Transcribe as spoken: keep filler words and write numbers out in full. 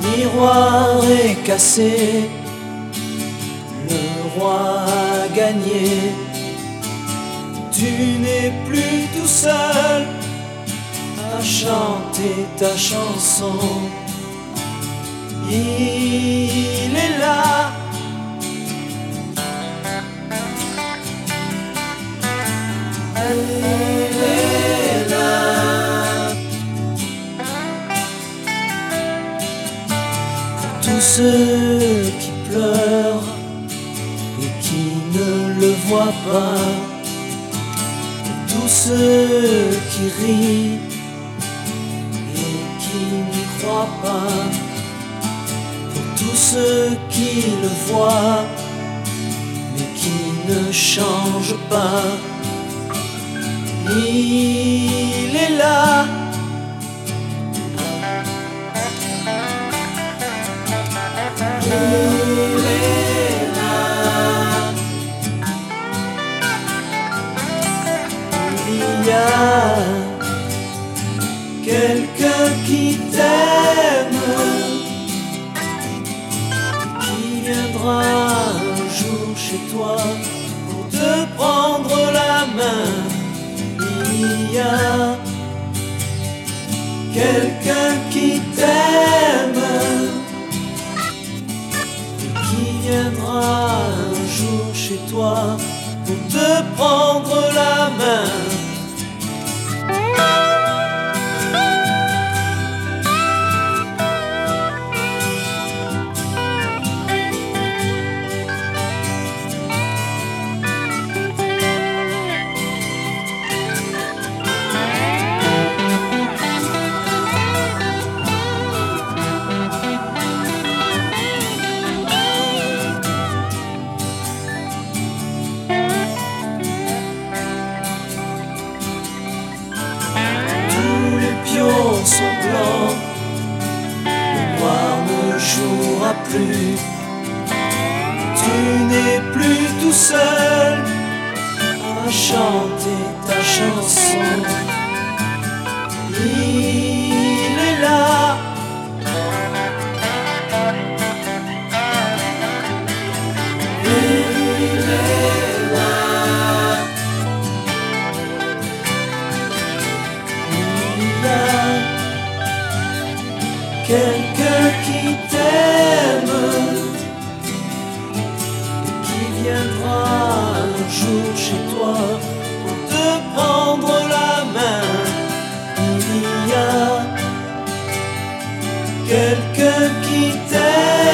miroir est cassé, le roi a gagné. Tu n'es plus tout seul à chanter ta chanson. Il est là, il est là. Pour tous ceux qui pleurent et qui ne le voient pas, pour tous ceux qui rient et qui n'y croient pas, pour tous ceux qui le voient mais qui ne changent pas. Il est là, il est là. Il y a quelqu'un qui t'aime, qui viendra un jour chez toi pour te prendre la main. Il y a quelqu'un qui t'aime et qui viendra un jour chez toi pour te prendre la main. Sont blancs, le noir ne jouera plus. Tu n'es plus tout seul à chanter ta chanson. Il est là, il est là. Il y a quelqu'un qui t'aime et qui viendra un jour chez toi pour te prendre la main. Il y a quelqu'un qui t'aime.